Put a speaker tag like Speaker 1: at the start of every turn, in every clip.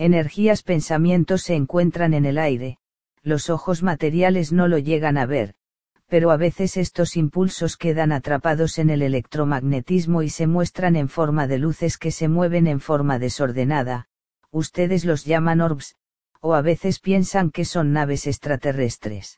Speaker 1: Energías pensamientos se encuentran en el aire, los ojos materiales no lo llegan a ver, pero a veces estos impulsos quedan atrapados en el electromagnetismo y se muestran en forma de luces que se mueven en forma desordenada, ustedes los llaman orbs, o a veces piensan que son naves extraterrestres.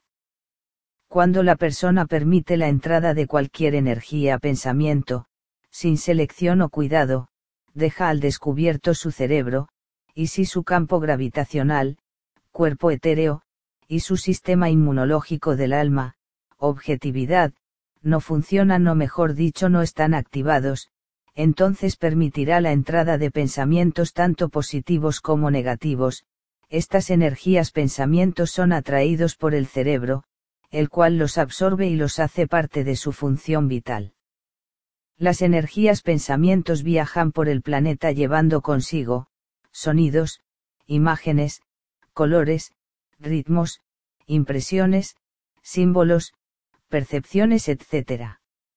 Speaker 1: Cuando la persona permite la entrada de cualquier energía a pensamiento, sin selección o cuidado, deja al descubierto su cerebro, y si su campo gravitacional, cuerpo etéreo, y su sistema inmunológico del alma, objetividad, no funcionan o mejor dicho no están activados, entonces permitirá la entrada de pensamientos tanto positivos como negativos. Estas energías pensamientos son atraídos por el cerebro, el cual los absorbe y los hace parte de su función vital. Las energías pensamientos viajan por el planeta llevando consigo, sonidos, imágenes, colores, ritmos, impresiones, símbolos, percepciones etc.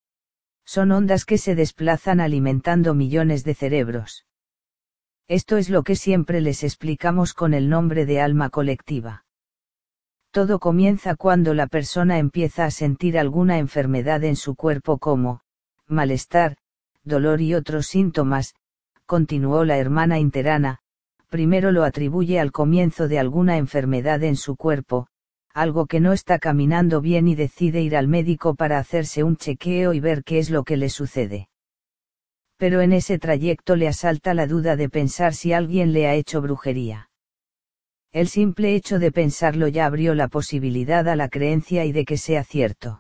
Speaker 1: Son ondas que se desplazan alimentando millones de cerebros. Esto es lo que siempre les explicamos con el nombre de alma colectiva. Todo comienza cuando la persona empieza a sentir alguna enfermedad en su cuerpo como malestar, dolor y otros síntomas, continuó la hermana Interana, primero lo atribuye al comienzo de alguna enfermedad en su cuerpo, algo que no está caminando bien y decide ir al médico para hacerse un chequeo y ver qué es lo que le sucede. Pero en ese trayecto le asalta la duda de pensar si alguien le ha hecho brujería. El simple hecho de pensarlo ya abrió la posibilidad a la creencia y de que sea cierto.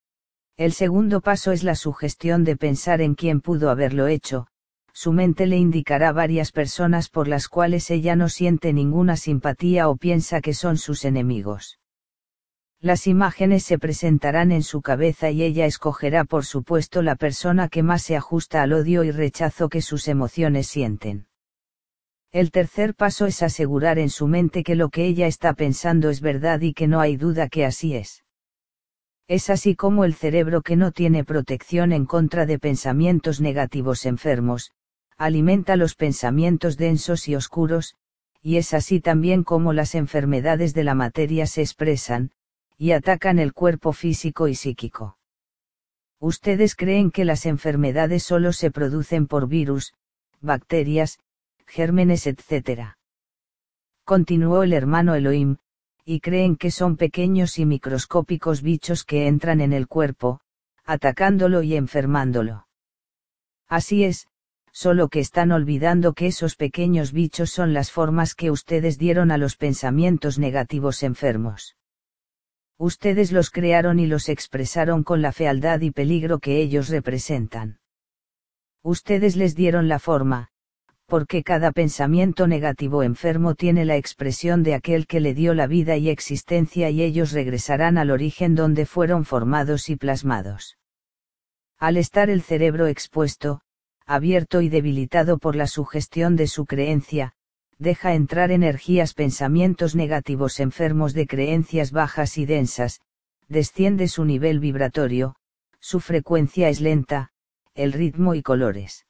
Speaker 1: El segundo paso es la sugestión de pensar en quién pudo haberlo hecho. Su mente le indicará varias personas por las cuales ella no siente ninguna simpatía o piensa que son sus enemigos. Las imágenes se presentarán en su cabeza y ella escogerá por supuesto la persona que más se ajusta al odio y rechazo que sus emociones sienten. El tercer paso es asegurar en su mente que lo que ella está pensando es verdad y que no hay duda que así es. Es así como el cerebro que no tiene protección en contra de pensamientos negativos enfermos, alimenta los pensamientos densos y oscuros, y es así también como las enfermedades de la materia se expresan, y atacan el cuerpo físico y psíquico. Ustedes creen que las enfermedades solo se producen por virus, bacterias, gérmenes etc. Continuó el hermano Elohim, y creen que son pequeños y microscópicos bichos que entran en el cuerpo, atacándolo y enfermándolo. Así es, solo que están olvidando que esos pequeños bichos son las formas que ustedes dieron a los pensamientos negativos enfermos. Ustedes los crearon y los expresaron con la fealdad y peligro que ellos representan. Ustedes les dieron la forma, porque cada pensamiento negativo enfermo tiene la expresión de aquel que le dio la vida y existencia y ellos regresarán al origen donde fueron formados y plasmados. Al estar el cerebro expuesto, abierto y debilitado por la sugestión de su creencia, deja entrar energías pensamientos negativos enfermos de creencias bajas y densas, desciende su nivel vibratorio, su frecuencia es lenta, el ritmo y colores.